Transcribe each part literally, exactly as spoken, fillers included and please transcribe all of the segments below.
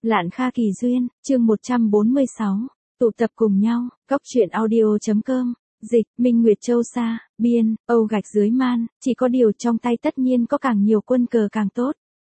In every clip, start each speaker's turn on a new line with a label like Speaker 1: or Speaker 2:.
Speaker 1: Lạn Kha Kỳ Duyên, chương một trăm bốn mươi sáu, tụ tập cùng nhau, Cóc Truyện Audio.com, dịch, Minh Nguyệt Châu Sa, biên, Âu gạch dưới man, chỉ có điều trong tay tất nhiên có càng nhiều quân cờ càng tốt.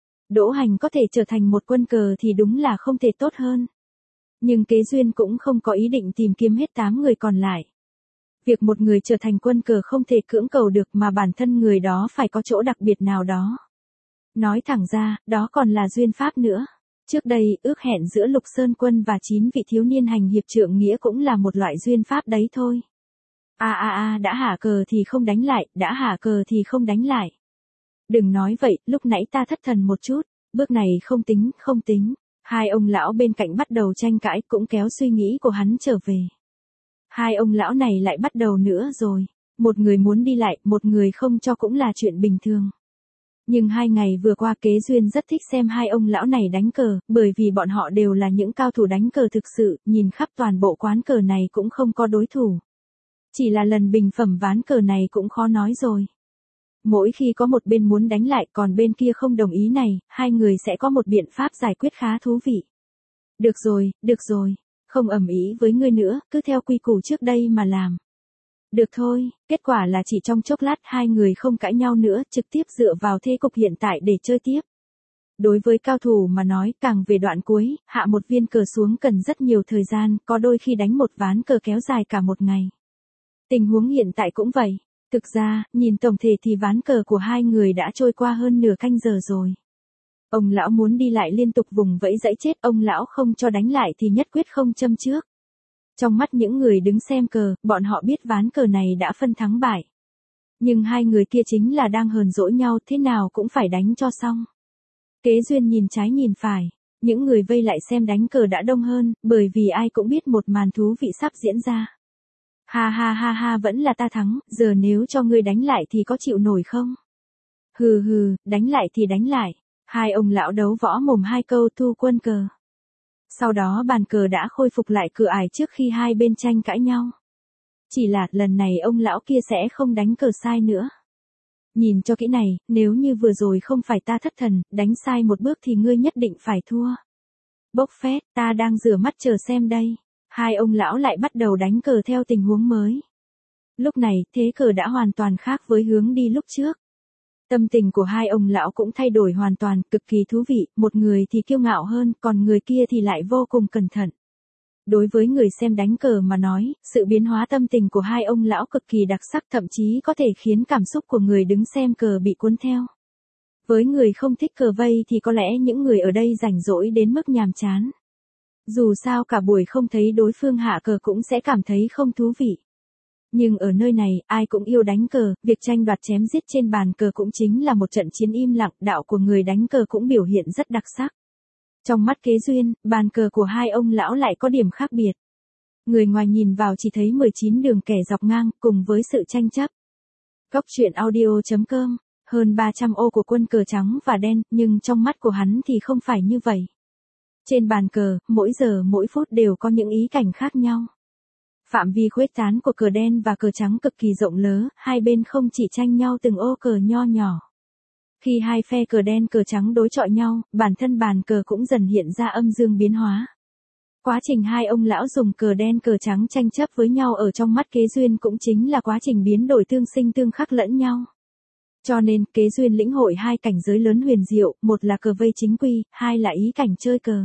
Speaker 1: Đỗ Hành có thể trở thành một quân cờ thì đúng là không thể tốt hơn. Nhưng Kế Duyên cũng không có ý định tìm kiếm hết tám người còn lại. Việc một người trở thành quân cờ không thể cưỡng cầu được mà bản thân người đó phải có chỗ đặc biệt nào đó. Nói thẳng ra, đó còn là duyên pháp nữa. Trước đây, ước hẹn giữa Lục Sơn Quân và chín vị thiếu niên hành hiệp trượng nghĩa cũng là một loại duyên pháp đấy thôi. A a a, đã hạ cờ thì không đánh lại, đã hạ cờ thì không đánh lại. Đừng nói vậy, lúc nãy ta thất thần một chút, bước này không tính, không tính. Hai ông lão bên cạnh bắt đầu tranh cãi cũng kéo suy nghĩ của hắn trở về. Hai ông lão này lại bắt đầu nữa rồi. Một người muốn đi lại, một người không cho cũng là chuyện bình thường. Nhưng hai ngày vừa qua Kế Duyên rất thích xem hai ông lão này đánh cờ, bởi vì bọn họ đều là những cao thủ đánh cờ thực sự, nhìn khắp toàn bộ quán cờ này cũng không có đối thủ. Chỉ là lần bình phẩm ván cờ này cũng khó nói rồi. Mỗi khi có một bên muốn đánh lại còn bên kia không đồng ý này, hai người sẽ có một biện pháp giải quyết khá thú vị. Được rồi, được rồi, không ầm ĩ với ngươi nữa, cứ theo quy củ trước đây mà làm. Được thôi, kết quả là chỉ trong chốc lát hai người không cãi nhau nữa, trực tiếp dựa vào thế cục hiện tại để chơi tiếp. Đối với cao thủ mà nói, càng về đoạn cuối, hạ một viên cờ xuống cần rất nhiều thời gian, có đôi khi đánh một ván cờ kéo dài cả một ngày. Tình huống hiện tại cũng vậy. Thực ra, nhìn tổng thể thì ván cờ của hai người đã trôi qua hơn nửa canh giờ rồi. Ông lão muốn đi lại liên tục vùng vẫy dãy chết, ông lão không cho đánh lại thì nhất quyết không châm trước. Trong mắt những người đứng xem cờ, bọn họ biết ván cờ này đã phân thắng bại. Nhưng hai người kia chính là đang hờn dỗi nhau, thế nào cũng phải đánh cho xong. Kế Duyên nhìn trái nhìn phải, những người vây lại xem đánh cờ đã đông hơn, bởi vì ai cũng biết một màn thú vị sắp diễn ra. Ha ha ha ha, vẫn là ta thắng, giờ nếu cho ngươi đánh lại thì có chịu nổi không? Hừ hừ, đánh lại thì đánh lại. Hai ông lão đấu võ mồm hai câu thu quân cờ. Sau đó bàn cờ đã khôi phục lại cửa ải trước khi hai bên tranh cãi nhau. Chỉ là lần này ông lão kia sẽ không đánh cờ sai nữa. Nhìn cho kỹ này, nếu như vừa rồi không phải ta thất thần, đánh sai một bước thì ngươi nhất định phải thua. Bốc phét, ta đang rửa mắt chờ xem đây. Hai ông lão lại bắt đầu đánh cờ theo tình huống mới. Lúc này, thế cờ đã hoàn toàn khác với hướng đi lúc trước. Tâm tình của hai ông lão cũng thay đổi hoàn toàn, cực kỳ thú vị, một người thì kiêu ngạo hơn, còn người kia thì lại vô cùng cẩn thận. Đối với người xem đánh cờ mà nói, sự biến hóa tâm tình của hai ông lão cực kỳ đặc sắc, thậm chí có thể khiến cảm xúc của người đứng xem cờ bị cuốn theo. Với người không thích cờ vây thì có lẽ những người ở đây rảnh rỗi đến mức nhàm chán. Dù sao cả buổi không thấy đối phương hạ cờ cũng sẽ cảm thấy không thú vị. Nhưng ở nơi này, ai cũng yêu đánh cờ, việc tranh đoạt chém giết trên bàn cờ cũng chính là một trận chiến im lặng, đạo của người đánh cờ cũng biểu hiện rất đặc sắc. Trong mắt Kế Duyên, bàn cờ của hai ông lão lại có điểm khác biệt. Người ngoài nhìn vào chỉ thấy mười chín đường kẻ dọc ngang, cùng với sự tranh chấp. Cóc Truyện Audio.com, hơn ba trăm ô của quân cờ trắng và đen, nhưng trong mắt của hắn thì không phải như vậy. Trên bàn cờ, mỗi giờ mỗi phút đều có những ý cảnh khác nhau. Phạm vi khuếch tán của cờ đen và cờ trắng cực kỳ rộng lớn, hai bên không chỉ tranh nhau từng ô cờ nho nhỏ. Khi hai phe cờ đen cờ trắng đối chọi nhau, bản thân bàn cờ cũng dần hiện ra âm dương biến hóa. Quá trình hai ông lão dùng cờ đen cờ trắng tranh chấp với nhau ở trong mắt Kế Duyên cũng chính là quá trình biến đổi tương sinh tương khắc lẫn nhau. Cho nên, Kế Duyên lĩnh hội hai cảnh giới lớn huyền diệu, một là cờ vây chính quy, hai là ý cảnh chơi cờ.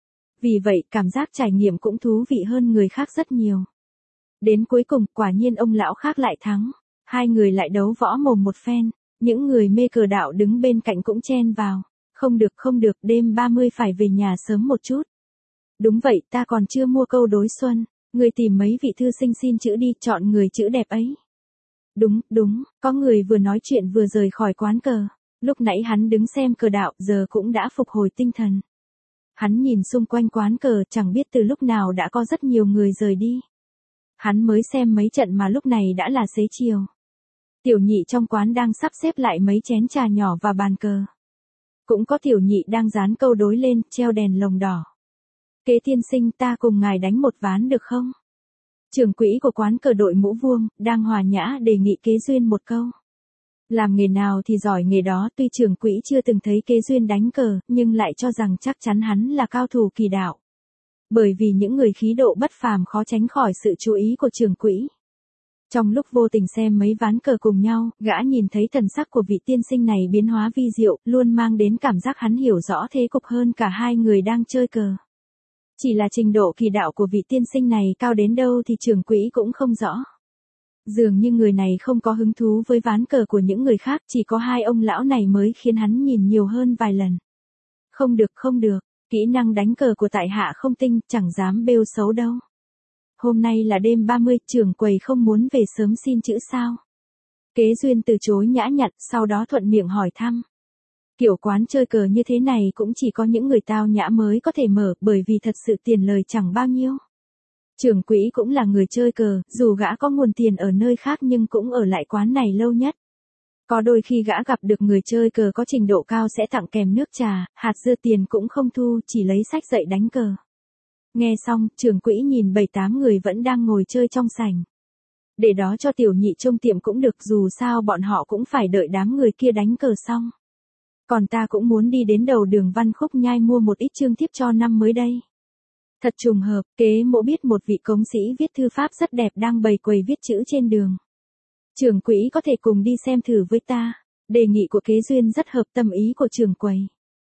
Speaker 1: Vì vậy, cảm giác trải nghiệm cũng thú vị hơn người khác rất nhiều. Đến cuối cùng, quả nhiên ông lão khác lại thắng. Hai người lại đấu võ mồm một phen. Những người mê cờ đạo đứng bên cạnh cũng chen vào. Không được không được, đêm ba mươi phải về nhà sớm một chút. Đúng vậy, ta còn chưa mua câu đối xuân. Người tìm mấy vị thư sinh xin chữ đi, chọn người chữ đẹp ấy. Đúng, đúng, có người vừa nói chuyện vừa rời khỏi quán cờ. Lúc nãy hắn đứng xem cờ đạo, giờ cũng đã phục hồi tinh thần. Hắn nhìn xung quanh quán cờ, chẳng biết từ lúc nào đã có rất nhiều người rời đi. Hắn mới xem mấy trận mà lúc này đã là xế chiều. Tiểu nhị trong quán đang sắp xếp lại mấy chén trà nhỏ và bàn cờ. Cũng có tiểu nhị đang dán câu đối lên, treo đèn lồng đỏ. Kế tiên sinh, ta cùng ngài đánh một ván được không? Trưởng quỹ của quán cờ đội mũ vuông, đang hòa nhã đề nghị Kế Duyên một câu. Làm nghề nào thì giỏi nghề đó, tuy Trường Quỹ chưa từng thấy Kế Duyên đánh cờ, nhưng lại cho rằng chắc chắn hắn là cao thủ kỳ đạo. Bởi vì những người khí độ bất phàm khó tránh khỏi sự chú ý của Trường Quỹ. Trong lúc vô tình xem mấy ván cờ cùng nhau, gã nhìn thấy thần sắc của vị tiên sinh này biến hóa vi diệu, luôn mang đến cảm giác hắn hiểu rõ thế cục hơn cả hai người đang chơi cờ. Chỉ là trình độ kỳ đạo của vị tiên sinh này cao đến đâu thì Trường Quỹ cũng không rõ. Dường như người này không có hứng thú với ván cờ của những người khác, chỉ có hai ông lão này mới khiến hắn nhìn nhiều hơn vài lần. Không được không được, kỹ năng đánh cờ của tại hạ không tinh, chẳng dám bêu xấu đâu. Hôm nay là đêm ba mươi, trưởng quầy không muốn về sớm xin chữ sao? Kế Duyên từ chối nhã nhặn, sau đó thuận miệng hỏi thăm. Kiểu quán chơi cờ như thế này cũng chỉ có những người tao nhã mới có thể mở, bởi vì thật sự tiền lời chẳng bao nhiêu. Trưởng Quỹ cũng là người chơi cờ, dù gã có nguồn tiền ở nơi khác nhưng cũng ở lại quán này lâu nhất. Có đôi khi gã gặp được người chơi cờ có trình độ cao sẽ tặng kèm nước trà, hạt dưa, tiền cũng không thu, chỉ lấy sách dạy đánh cờ. Nghe xong, Trường Quỹ nhìn bảy tám người vẫn đang ngồi chơi trong sảnh. Để đó cho tiểu nhị trông tiệm cũng được, dù sao bọn họ cũng phải đợi đám người kia đánh cờ xong. Còn ta cũng muốn đi đến đầu đường Văn Khúc Nhai mua một ít chương thiếp cho năm mới đây. Thật trùng hợp, Kế Mỗ biết một vị cống sĩ viết thư pháp rất đẹp đang bày quầy viết chữ trên đường. Trường Quỹ có thể cùng đi xem thử với ta. Đề nghị của Kế Duyên rất hợp tâm ý của trường quầy.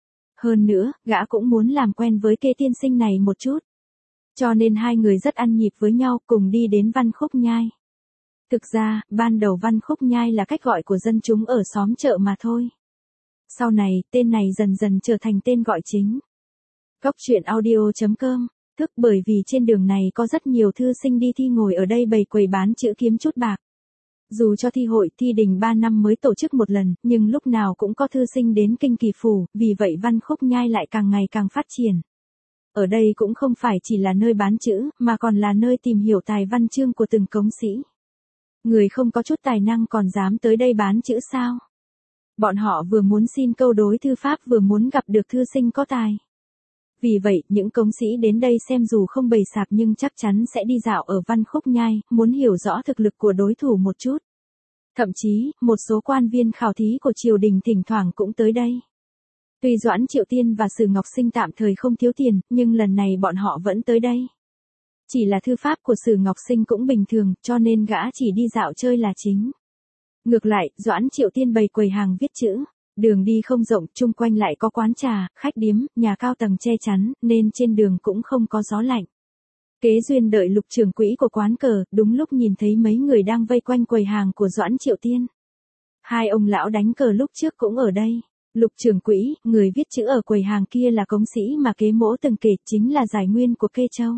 Speaker 1: Hơn nữa, gã cũng muốn làm quen với Kế tiên sinh này một chút. Cho nên hai người rất ăn nhịp với nhau, cùng đi đến Văn Khúc Nhai. Thực ra, ban đầu Văn Khúc Nhai là cách gọi của dân chúng ở xóm chợ mà thôi. Sau này, tên này dần dần trở thành tên gọi chính. Góc truyện audio chấm com, thức bởi vì trên đường này có rất nhiều thư sinh đi thi ngồi ở đây bày quầy bán chữ kiếm chút bạc. Dù cho thi hội, thi đình ba năm mới tổ chức một lần, nhưng lúc nào cũng có thư sinh đến kinh kỳ phủ, vì vậy Văn Khúc Nhai lại càng ngày càng phát triển. Ở đây cũng không phải chỉ là nơi bán chữ, mà còn là nơi tìm hiểu tài văn chương của từng cống sĩ. Người không có chút tài năng còn dám tới đây bán chữ sao? Bọn họ vừa muốn xin câu đối thư pháp vừa muốn gặp được thư sinh có tài. Vì vậy, những cống sĩ đến đây xem dù không bày sạp nhưng chắc chắn sẽ đi dạo ở Văn Khúc Nhai, muốn hiểu rõ thực lực của đối thủ một chút. Thậm chí, một số quan viên khảo thí của triều đình thỉnh thoảng cũng tới đây. Tuy Doãn Triệu Tiên và Sử Ngọc Sinh tạm thời không thiếu tiền, nhưng lần này bọn họ vẫn tới đây. Chỉ là thư pháp của Sử Ngọc Sinh cũng bình thường, cho nên gã chỉ đi dạo chơi là chính. Ngược lại, Doãn Triệu Tiên bày quầy hàng viết chữ. Đường đi không rộng, chung quanh lại có quán trà, khách điếm, nhà cao tầng che chắn, nên trên đường cũng không có gió lạnh. Kế Duyên đợi Lục trưởng quỹ của quán cờ, đúng lúc nhìn thấy mấy người đang vây quanh quầy hàng của Doãn Triệu Tiên. Hai ông lão đánh cờ lúc trước cũng ở đây. Lục trưởng quỹ, người viết chữ ở quầy hàng kia là cống sĩ mà Kế Mỗ từng kể, chính là giải nguyên của Kê Châu.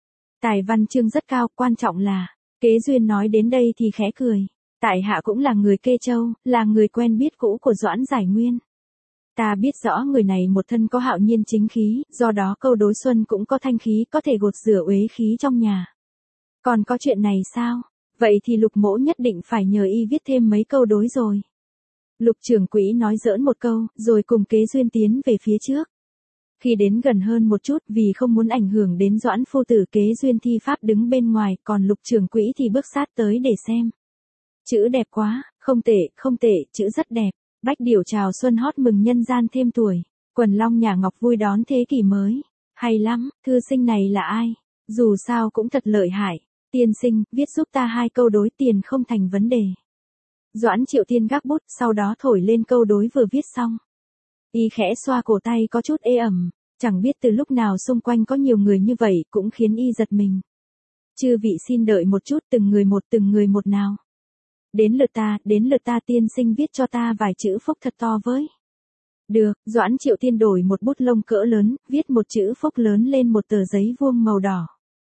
Speaker 1: Tài văn chương rất cao, quan trọng là, Kế Duyên nói đến đây thì khẽ cười. Tại hạ cũng là người Kê Châu, là người quen biết cũ của Doãn Giải Nguyên. Ta biết rõ người này một thân có hạo nhiên chính khí, do đó câu đối xuân cũng có thanh khí, có thể gột rửa uế khí trong nhà. Còn có chuyện này sao? Vậy thì Lục Mỗ nhất định phải nhờ y viết thêm mấy câu đối rồi. Lục trưởng quỹ nói giỡn một câu, rồi cùng Kế Duyên tiến về phía trước. Khi đến gần hơn một chút, vì không muốn ảnh hưởng đến Doãn phu tử, Kế Duyên thi pháp đứng bên ngoài, còn Lục trưởng quỹ thì bước sát tới để xem. Chữ đẹp quá, không tệ, không tệ, chữ rất đẹp. Bách điểu chào xuân hót mừng nhân gian thêm tuổi. Quần long nhà ngọc vui đón thế kỷ mới. Hay lắm, thư sinh này là ai? Dù sao cũng thật lợi hại. Tiên sinh, viết giúp ta hai câu đối, tiền không thành vấn đề. Doãn Triệu Tiên gác bút, sau đó thổi lên câu đối vừa viết xong. Y khẽ xoa cổ tay có chút ê ẩm, chẳng biết từ lúc nào xung quanh có nhiều người như vậy, cũng khiến y giật mình. Chư vị xin đợi một chút, từng người một từng người một nào. Đến lượt ta, đến lượt ta, tiên sinh viết cho ta vài chữ phúc thật to với. Được, Doãn Triệu Tiên đổi một bút lông cỡ lớn, viết một chữ phúc lớn lên một tờ giấy vuông màu đỏ.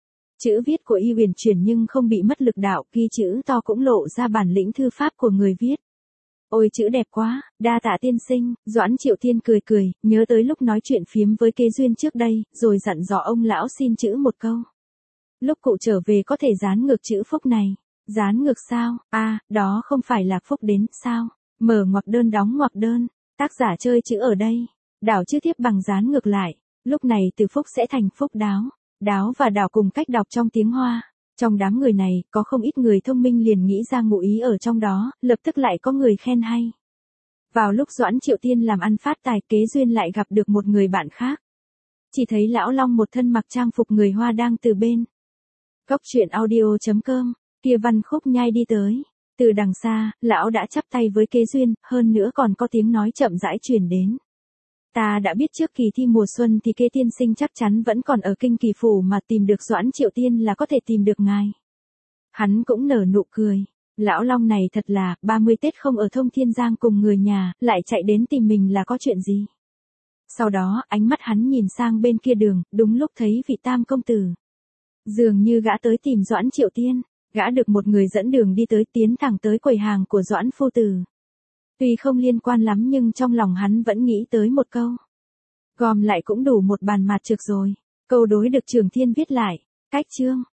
Speaker 1: Chữ viết của y huyền chuyển nhưng không bị mất lực đạo, ghi chữ to cũng lộ ra bản lĩnh thư pháp của người viết. Ôi chữ đẹp quá, đa tạ tiên sinh. Doãn Triệu Tiên cười cười, nhớ tới lúc nói chuyện phiếm với Kế Duyên trước đây, rồi dặn dò ông lão xin chữ một câu. Lúc cụ trở về có thể dán ngược chữ phúc này. Dán ngược sao? A, à, đó không phải là phúc đến, sao? Mở ngoặc đơn đóng ngoặc đơn, tác giả chơi chữ ở đây. Đảo chữ tiếp bằng dán ngược lại, lúc này từ phúc sẽ thành phúc đáo. Đáo và đảo cùng cách đọc trong tiếng Hoa. Trong đám người này, có không ít người thông minh liền nghĩ ra ngụ ý ở trong đó, lập tức lại có người khen hay. Vào lúc Doãn Triệu Tiên làm ăn phát tài, kế duyên lại gặp được một người bạn khác. Chỉ thấy lão Long một thân mặc trang phục người Hoa đang từ bên Góc truyện audio chấm com, kia Văn Khúc Nhai đi tới. Từ đằng xa, lão đã chắp tay với kế duyên, hơn nữa còn có tiếng nói chậm rãi truyền đến. Ta đã biết trước kỳ thi mùa xuân thì kế tiên sinh chắc chắn vẫn còn ở kinh kỳ phủ mà tìm được Doãn Triệu Tiên là có thể tìm được ngài. Hắn cũng nở nụ cười. Lão Long này thật là, ba mươi Tết không ở Thông Thiên Giang cùng người nhà, lại chạy đến tìm mình là có chuyện gì. Sau đó, ánh mắt hắn nhìn sang bên kia đường, đúng lúc thấy vị Tam công tử. Dường như gã tới tìm Doãn Triệu Tiên, gã được một người dẫn đường đi tới, tiến thẳng tới quầy hàng của Doãn phu tử. Tuy không liên quan lắm nhưng trong lòng hắn vẫn nghĩ tới một câu. Gom lại cũng đủ một bàn mạt trực rồi. Câu đối được Trường Thiên viết lại. Cách chương.